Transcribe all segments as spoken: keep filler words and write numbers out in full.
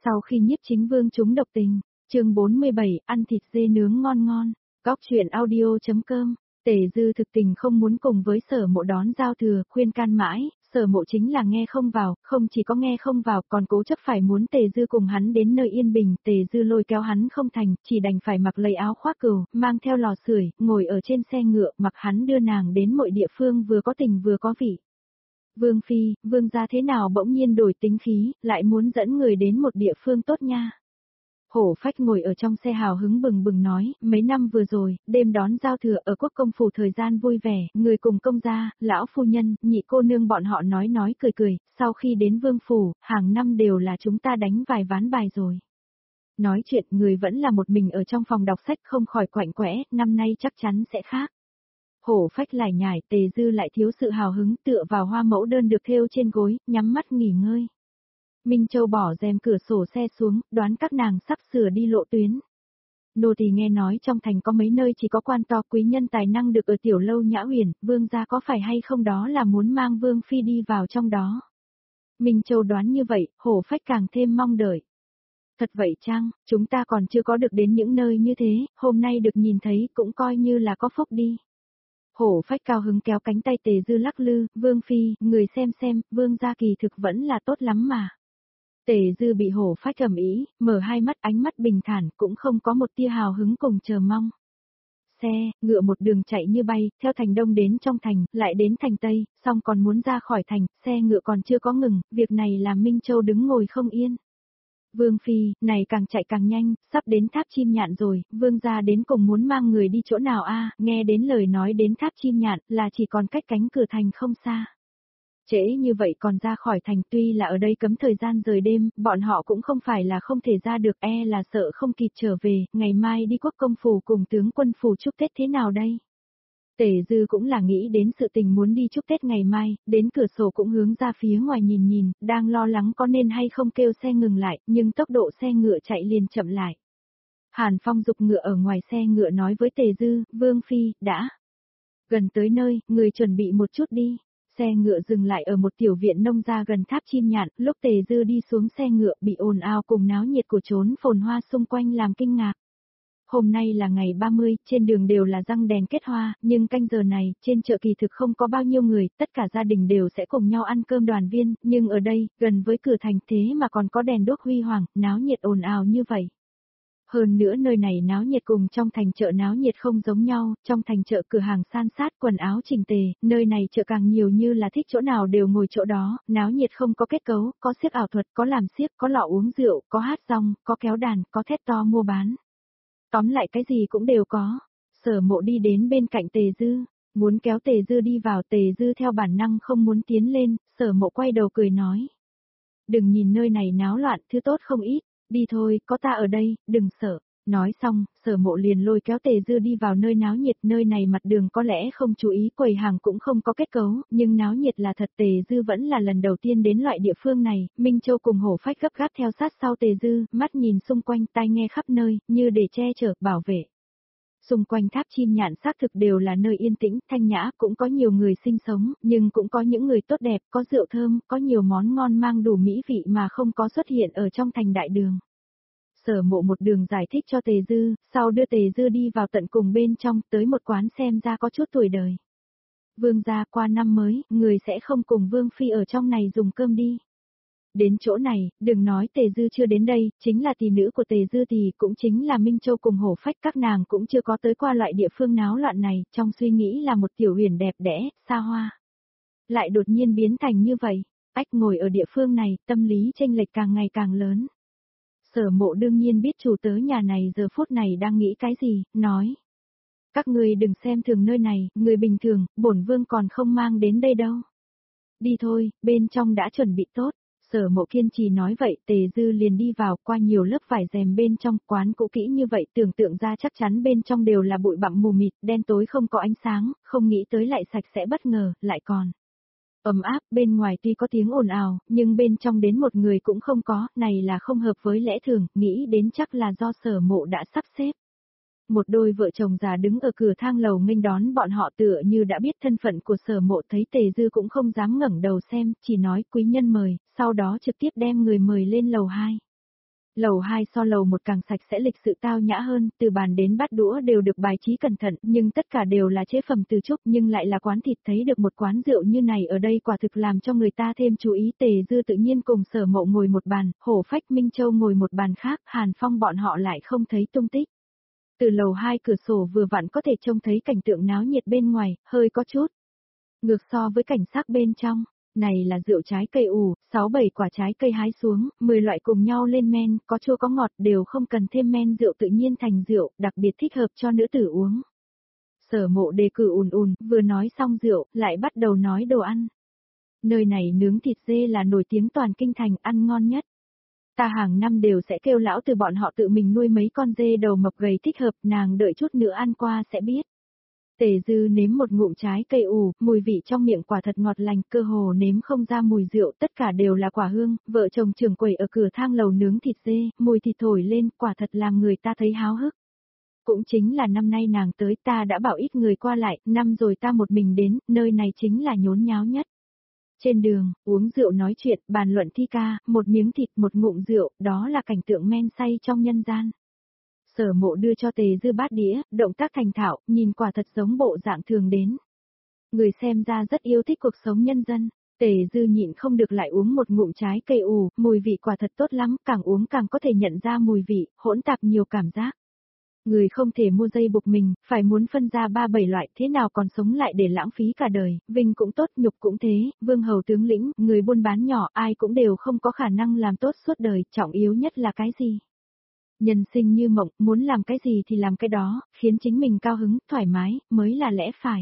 Sau khi Nhiếp Chính Vương trúng độc tình, chương bốn mươi bảy, ăn thịt dê nướng ngon ngon, góc chuyện audio chấm com, Tề Dư thực tình không muốn cùng với Sở Mộ đón giao thừa, khuyên can mãi, Sở Mộ chính là nghe không vào, không chỉ có nghe không vào còn cố chấp phải muốn Tề Dư cùng hắn đến nơi yên bình, Tề Dư lôi kéo hắn không thành, chỉ đành phải mặc lấy áo khoác cừu, mang theo lò sưởi, ngồi ở trên xe ngựa, mặc hắn đưa nàng đến mọi địa phương vừa có tình vừa có vị. Vương Phi, Vương gia thế nào bỗng nhiên đổi tính khí, lại muốn dẫn người đến một địa phương tốt nha. Hổ Phách ngồi ở trong xe hào hứng bừng bừng nói, mấy năm vừa rồi, đêm đón giao thừa ở quốc công phủ thời gian vui vẻ, người cùng công gia, lão phu nhân, nhị cô nương bọn họ nói nói cười cười, sau khi đến vương phủ, hàng năm đều là chúng ta đánh vài ván bài rồi. Nói chuyện người vẫn là một mình ở trong phòng đọc sách không khỏi quạnh quẽ, năm nay chắc chắn sẽ khác. Hổ Phách lải nhải, Tề Dư lại thiếu sự hào hứng tựa vào hoa mẫu đơn được thêu trên gối, nhắm mắt nghỉ ngơi. Minh Châu bỏ rèm cửa sổ xe xuống, đoán các nàng sắp sửa đi lộ tuyến. Nô tỳ nghe nói trong thành có mấy nơi chỉ có quan to quý nhân tài năng được ở tiểu lâu Nhã Huyền, Vương gia có phải hay không đó là muốn mang Vương Phi đi vào trong đó. Minh Châu đoán như vậy, Hổ Phách càng thêm mong đợi. Thật vậy chăng, chúng ta còn chưa có được đến những nơi như thế, hôm nay được nhìn thấy cũng coi như là có phúc đi. Hổ Phách cao hứng kéo cánh tay Tề Dư lắc lư, Vương Phi, người xem xem, Vương gia kỳ thực vẫn là tốt lắm mà. Tề Dư bị Hổ Phách ầm ĩ, mở hai mắt ánh mắt bình thản cũng không có một tia hào hứng cùng chờ mong. Xe, ngựa một đường chạy như bay, theo thành đông đến trong thành, lại đến thành tây, xong còn muốn ra khỏi thành, xe ngựa còn chưa có ngừng, việc này làm Minh Châu đứng ngồi không yên. Vương Phi, này càng chạy càng nhanh, sắp đến tháp chim nhạn rồi, Vương gia đến cùng muốn mang người đi chỗ nào a? Nghe đến lời nói đến tháp chim nhạn là chỉ còn cách cánh cửa thành không xa. Trễ như vậy còn ra khỏi thành tuy là ở đây cấm thời gian rời đêm, bọn họ cũng không phải là không thể ra được e là sợ không kịp trở về, ngày mai đi quốc công phủ cùng tướng quân phủ chúc Tết thế nào đây? Tề Dư cũng là nghĩ đến sự tình muốn đi chúc Tết ngày mai, đến cửa sổ cũng hướng ra phía ngoài nhìn nhìn, đang lo lắng có nên hay không kêu xe ngừng lại, nhưng tốc độ xe ngựa chạy liền chậm lại. Hàn Phong giục ngựa ở ngoài xe ngựa nói với Tề Dư, Vương Phi, đã gần tới nơi, người chuẩn bị một chút đi. Xe ngựa dừng lại ở một tiểu viện nông gia gần tháp chim nhạn, lúc Tề Dư đi xuống xe ngựa bị ồn ào cùng náo nhiệt của chốn phồn hoa xung quanh làm kinh ngạc. Hôm nay là ngày ba mươi, trên đường đều là răng đèn kết hoa, nhưng canh giờ này, trên chợ kỳ thực không có bao nhiêu người, tất cả gia đình đều sẽ cùng nhau ăn cơm đoàn viên, nhưng ở đây, gần với cửa thành thế mà còn có đèn đuốc huy hoàng, náo nhiệt ồn ào như vậy. Hơn nữa nơi này náo nhiệt cùng trong thành chợ náo nhiệt không giống nhau, trong thành chợ cửa hàng san sát quần áo chỉnh tề, nơi này chợ càng nhiều như là thích chỗ nào đều ngồi chỗ đó, náo nhiệt không có kết cấu, có xiếc ảo thuật, có làm xiếc, có lọ uống rượu, có hát rong, có kéo đàn, có thét to mua bán. Tóm lại cái gì cũng đều có. Sở Mộ đi đến bên cạnh Tề Dư, muốn kéo Tề Dư đi vào, Tề Dư theo bản năng không muốn tiến lên, Sở Mộ quay đầu cười nói. Đừng nhìn nơi này náo loạn, thứ tốt không ít, đi thôi, có ta ở đây, đừng sợ. Nói xong, Sở Mộ liền lôi kéo Tề Dư đi vào nơi náo nhiệt, nơi này mặt đường có lẽ không chú ý, quầy hàng cũng không có kết cấu, nhưng náo nhiệt là thật. Tề Dư vẫn là lần đầu tiên đến loại địa phương này, Minh Châu cùng Hổ Phách gấp gáp theo sát sau Tề Dư, mắt nhìn xung quanh, tai nghe khắp nơi, như để che chở, bảo vệ. Xung quanh tháp chim nhạn xác thực đều là nơi yên tĩnh, thanh nhã, cũng có nhiều người sinh sống, nhưng cũng có những người tốt đẹp, có rượu thơm, có nhiều món ngon mang đủ mỹ vị mà không có xuất hiện ở trong thành đại đường. Sở Mộ một đường giải thích cho Tề Dư, sau đưa Tề Dư đi vào tận cùng bên trong, tới một quán xem ra có chút tuổi đời. Vương gia, qua năm mới, người sẽ không cùng Vương Phi ở trong này dùng cơm đi. Đến chỗ này, đừng nói Tề Dư chưa đến đây, chính là tỷ nữ của Tề Dư thì cũng chính là Minh Châu cùng Hổ Phách, các nàng cũng chưa có tới qua loại địa phương náo loạn này, trong suy nghĩ là một tiểu huyền đẹp đẽ, xa hoa. Lại đột nhiên biến thành như vậy, ách ngồi ở địa phương này, tâm lý chênh lệch càng ngày càng lớn. Sở Mộ đương nhiên biết chủ tớ nhà này giờ phút này đang nghĩ cái gì, nói. Các người đừng xem thường nơi này, người bình thường, bổn vương còn không mang đến đây đâu. Đi thôi, bên trong đã chuẩn bị tốt. Sở Mộ kiên trì nói vậy, Tề Dư liền đi vào, qua nhiều lớp vải rèm bên trong, quán cũ kỹ như vậy, tưởng tượng ra chắc chắn bên trong đều là bụi bặm mù mịt, đen tối không có ánh sáng, không nghĩ tới lại sạch sẽ bất ngờ, lại còn ấm áp, bên ngoài tuy có tiếng ồn ào, nhưng bên trong đến một người cũng không có, này là không hợp với lẽ thường, nghĩ đến chắc là do Sở Mộ đã sắp xếp. Một đôi vợ chồng già đứng ở cửa thang lầu nghênh đón bọn họ tựa như đã biết thân phận của Sở Mộ, thấy Tề Dư cũng không dám ngẩng đầu xem, chỉ nói quý nhân mời, sau đó trực tiếp đem người mời lên lầu hai. Lầu hai so lầu một càng sạch sẽ lịch sự tao nhã hơn, từ bàn đến bát đũa đều được bài trí cẩn thận, nhưng tất cả đều là chế phẩm từ trúc, nhưng lại là quán thịt. Thấy được một quán rượu như này ở đây quả thực làm cho người ta thêm chú ý. Tề Dư tự nhiên cùng Sở Mộ ngồi một bàn, Hổ Phách Minh Châu ngồi một bàn khác, Hàn Phong bọn họ lại không thấy tung tích. Từ lầu hai cửa sổ vừa vặn có thể trông thấy cảnh tượng náo nhiệt bên ngoài, hơi có chút ngược so với cảnh sắc bên trong. Này là rượu trái cây ủ, sáu bảy quả trái cây hái xuống, mười loại cùng nhau lên men, có chua có ngọt đều không cần thêm men, rượu tự nhiên thành rượu, đặc biệt thích hợp cho nữ tử uống. Sở Mộ đề cử ùn ùn, vừa nói xong rượu, lại bắt đầu nói đồ ăn. Nơi này nướng thịt dê là nổi tiếng toàn kinh thành, ăn ngon nhất. Ta hàng năm đều sẽ kêu lão từ bọn họ tự mình nuôi mấy con dê đầu mập gầy thích hợp, nàng đợi chút nữa ăn qua sẽ biết. Tề Dư nếm một ngụm trái cây ủ, mùi vị trong miệng quả thật ngọt lành, cơ hồ nếm không ra mùi rượu, tất cả đều là quả hương. Vợ chồng trưởng quầy ở cửa thang lầu nướng thịt dê, mùi thịt thổi lên, quả thật làm người ta thấy háo hức. Cũng chính là năm nay nàng tới, ta đã bảo ít người qua lại, năm rồi ta một mình đến, nơi này chính là nhốn nháo nhất. Trên đường, uống rượu nói chuyện, bàn luận thi ca, một miếng thịt một ngụm rượu, đó là cảnh tượng men say trong nhân gian. Sở Mộ đưa cho Tề Dư bát đĩa, động tác thành thạo, nhìn quả thật giống bộ dạng thường đến. Người xem ra rất yêu thích cuộc sống nhân dân. Tề Dư nhịn không được lại uống một ngụm trái cây ủ, mùi vị quả thật tốt lắm, càng uống càng có thể nhận ra mùi vị, hỗn tạp nhiều cảm giác. Người không thể mua dây buộc mình, phải muốn phân ra ba bảy loại, thế nào còn sống lại để lãng phí cả đời, vinh cũng tốt, nhục cũng thế, vương hầu tướng lĩnh, người buôn bán nhỏ, ai cũng đều không có khả năng làm tốt suốt đời, trọng yếu nhất là cái gì? Nhân sinh như mộng, muốn làm cái gì thì làm cái đó, khiến chính mình cao hứng, thoải mái, mới là lẽ phải.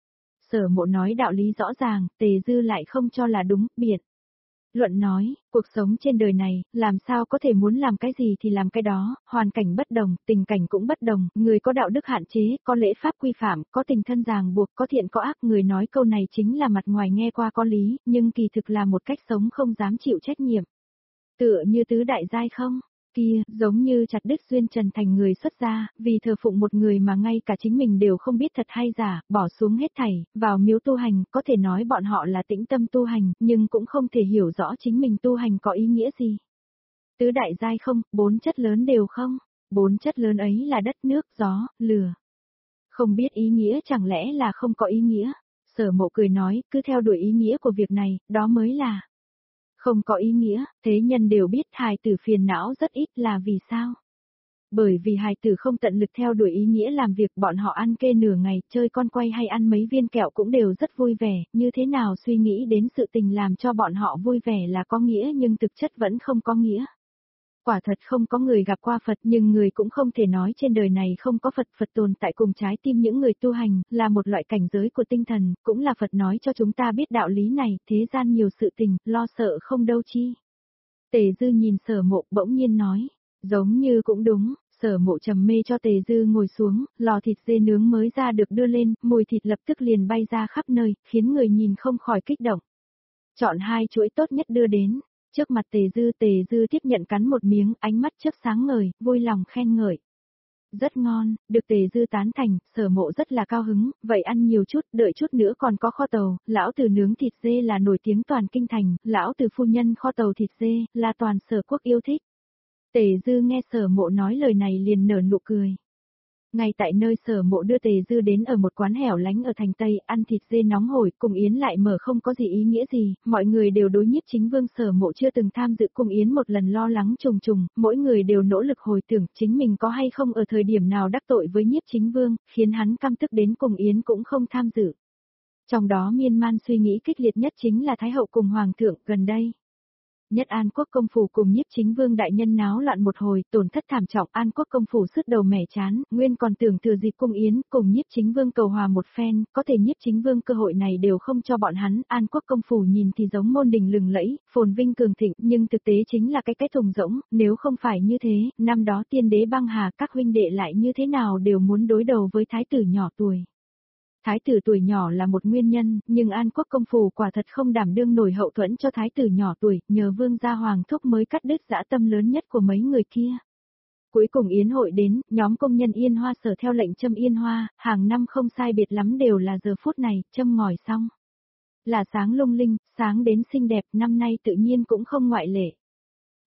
Sở Mộ nói đạo lý rõ ràng, Tề Dư lại không cho là đúng, biện. Luận nói, cuộc sống trên đời này, làm sao có thể muốn làm cái gì thì làm cái đó, hoàn cảnh bất đồng, tình cảnh cũng bất đồng, người có đạo đức hạn chế, có lễ pháp quy phạm, có tình thân ràng buộc, có thiện có ác, người nói câu này chính là mặt ngoài nghe qua có lý, nhưng kỳ thực là một cách sống không dám chịu trách nhiệm. Tựa như tứ đại giai không? Kia, giống như chặt đứt duyên trần thành người xuất gia, vì thờ phụng một người mà ngay cả chính mình đều không biết thật hay giả, bỏ xuống hết thảy, vào miếu tu hành, có thể nói bọn họ là tĩnh tâm tu hành, nhưng cũng không thể hiểu rõ chính mình tu hành có ý nghĩa gì. Tứ đại giai không, bốn chất lớn đều không, bốn chất lớn ấy là đất nước, gió, lửa. Không biết ý nghĩa chẳng lẽ là không có ý nghĩa. Sở Mộ cười nói, cứ theo đuổi ý nghĩa của việc này, đó mới là không có ý nghĩa. Thế nhân đều biết hài tử phiền não rất ít là vì sao? Bởi vì hài tử không tận lực theo đuổi ý nghĩa làm việc, bọn họ ăn kê nửa ngày, chơi con quay hay ăn mấy viên kẹo cũng đều rất vui vẻ, như thế nào suy nghĩ đến sự tình làm cho bọn họ vui vẻ là có nghĩa nhưng thực chất vẫn không có nghĩa. Quả thật không có người gặp qua Phật, nhưng người cũng không thể nói trên đời này không có Phật. Phật tồn tại cùng trái tim những người tu hành, là một loại cảnh giới của tinh thần, cũng là Phật nói cho chúng ta biết đạo lý này, thế gian nhiều sự tình, lo sợ không đâu chi. Tề Dư nhìn Sở Mộ bỗng nhiên nói, giống như cũng đúng. Sở Mộ trầm mê cho Tề Dư ngồi xuống, lò thịt dê nướng mới ra được đưa lên, mùi thịt lập tức liền bay ra khắp nơi, khiến người nhìn không khỏi kích động. Chọn hai chuỗi tốt nhất đưa đến. Trước mặt Tề Dư, Tề Dư tiếp nhận cắn một miếng, ánh mắt chớp sáng ngời, vui lòng khen ngợi. Rất ngon, được Tề Dư tán thành, Sở Mộ rất là cao hứng, vậy ăn nhiều chút, đợi chút nữa còn có kho tàu, lão từ nướng thịt dê là nổi tiếng toàn kinh thành, lão từ phu nhân kho tàu thịt dê, là toàn Sở quốc yêu thích. Tề Dư nghe Sở Mộ nói lời này liền nở nụ cười. Ngay tại nơi Sở Mộ đưa Tề Dư đến ở một quán hẻo lánh ở thành Tây, ăn thịt dê nóng hổi, cùng yến lại mở không có gì ý nghĩa gì, mọi người đều đối Nhiếp Chính Vương. Sở Mộ chưa từng tham dự cùng yến một lần lo lắng trùng trùng, mỗi người đều nỗ lực hồi tưởng chính mình có hay không ở thời điểm nào đắc tội với Nhiếp Chính Vương, khiến hắn căm tức đến cùng yến cũng không tham dự. Trong đó miên man suy nghĩ kích liệt nhất chính là Thái hậu cùng Hoàng thượng gần đây. Nhất An Quốc công phủ cùng Nhiếp Chính Vương đại nhân náo loạn một hồi, tổn thất thảm trọng, An Quốc công phủ sứt đầu mẻ chán, nguyên còn tưởng thừa dịp cung yến cùng Nhiếp Chính Vương cầu hòa một phen, có thể Nhiếp Chính Vương cơ hội này đều không cho bọn hắn. An Quốc công phủ nhìn thì giống môn đình lừng lẫy, phồn vinh cường thịnh, nhưng thực tế chính là cái cái thùng rỗng, nếu không phải như thế, năm đó tiên đế băng hà, các huynh đệ lại như thế nào đều muốn đối đầu với thái tử nhỏ tuổi. Thái tử tuổi nhỏ là một nguyên nhân, nhưng An Quốc công phủ quả thật không đảm đương nổi hậu thuẫn cho thái tử nhỏ tuổi, nhờ vương gia hoàng thúc mới cắt đứt dã tâm lớn nhất của mấy người kia. Cuối cùng yến hội đến, nhóm công nhân Yên Hoa Sở theo lệnh châm Yên Hoa, hàng năm không sai biệt lắm đều là giờ phút này, châm ngòi xong. Là sáng lung linh, sáng đến xinh đẹp, năm nay tự nhiên cũng không ngoại lệ.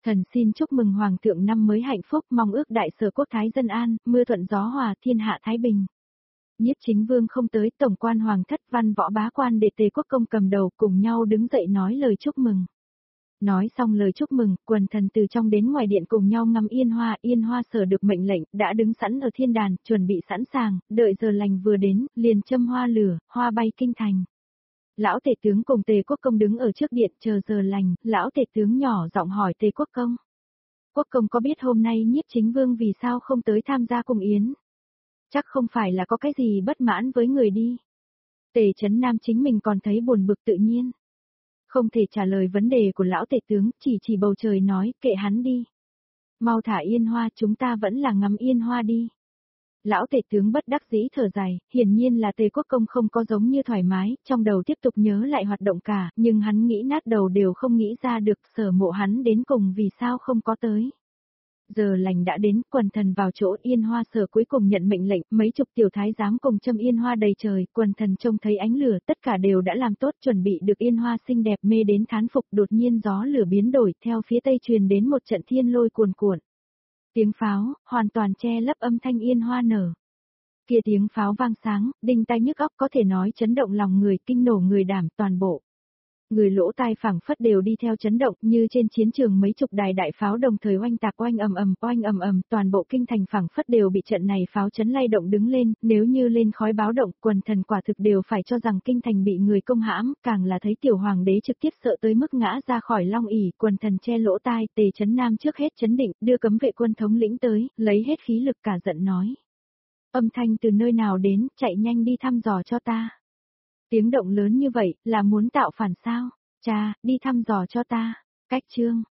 Thần xin chúc mừng Hoàng thượng năm mới hạnh phúc, mong ước đại sở quốc thái dân an, mưa thuận gió hòa, thiên hạ thái bình. Nhiếp Chính Vương không tới, tổng quan hoàng thất, văn võ bá quan để Tề Quốc Công cầm đầu cùng nhau đứng dậy nói lời chúc mừng. Nói xong lời chúc mừng, quần thần từ trong đến ngoài điện cùng nhau ngắm yên hoa, yên hoa sở được mệnh lệnh, đã đứng sẵn ở thiên đàn, chuẩn bị sẵn sàng, đợi giờ lành vừa đến, liền châm hoa lửa, hoa bay kinh thành. Lão Tề tướng cùng Tề Quốc Công đứng ở trước điện chờ giờ lành, lão Tề tướng nhỏ giọng hỏi Tề Quốc Công. Quốc Công có biết hôm nay Nhiếp Chính Vương vì sao không tới tham gia cung yến? Chắc không phải là có cái gì bất mãn với người đi. Tề Chấn Nam chính mình còn thấy buồn bực tự nhiên. Không thể trả lời vấn đề của lão Tề tướng, chỉ chỉ bầu trời nói, kệ hắn đi. Mau thả yên hoa, chúng ta vẫn là ngắm yên hoa đi. Lão Tề tướng bất đắc dĩ thở dài, hiển nhiên là Tề Quốc Công không có giống như thoải mái, trong đầu tiếp tục nhớ lại hoạt động cả, nhưng hắn nghĩ nát đầu đều không nghĩ ra được Sở Mộ hắn đến cùng vì sao không có tới. Giờ lành đã đến, quần thần vào chỗ yên hoa sở cuối cùng nhận mệnh lệnh, mấy chục tiểu thái giám cùng châm yên hoa đầy trời, quần thần trông thấy ánh lửa, tất cả đều đã làm tốt chuẩn bị được yên hoa xinh đẹp mê đến thán phục, đột nhiên gió lửa biến đổi, theo phía tây truyền đến một trận thiên lôi cuồn cuộn. Tiếng pháo, hoàn toàn che lấp âm thanh yên hoa nở. Kia tiếng pháo vang sáng, đinh tai nhức óc có thể nói chấn động lòng người, kinh nổ người đảm toàn bộ. Người lỗ tai phảng phất đều đi theo chấn động, như trên chiến trường mấy chục đài đại pháo đồng thời oanh tạc oanh ầm ầm, oanh ầm ầm, toàn bộ kinh thành phảng phất đều bị trận này pháo chấn lay động đứng lên, nếu như lên khói báo động, quần thần quả thực đều phải cho rằng kinh thành bị người công hãm, càng là thấy tiểu hoàng đế trực tiếp sợ tới mức ngã ra khỏi long ỷ, quần thần che lỗ tai, Tề Chấn Nam trước hết chấn định, đưa cấm vệ quân thống lĩnh tới, lấy hết khí lực cả giận nói: "Âm thanh từ nơi nào đến, chạy nhanh đi thăm dò cho ta." Tiếng động lớn như vậy, là muốn tạo phản sao? Cha, đi thăm dò cho ta. Cách chương.